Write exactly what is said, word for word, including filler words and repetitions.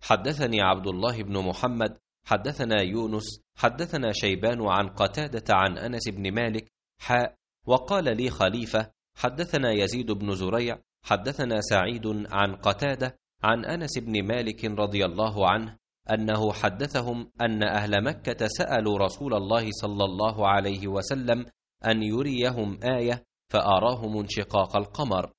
حدثني عبد الله بن محمد حدثنا يونس حدثنا شيبان عن قتادة عن أنس بن مالك حاء. وقال لي خليفة حدثنا يزيد بن زريع حدثنا سعيد عن قتادة عن أنس بن مالك رضي الله عنه أنه حدثهم أن أهل مكة سألوا رسول الله صلى الله عليه وسلم أن يريهم آية فأراهم انشقاق القمر،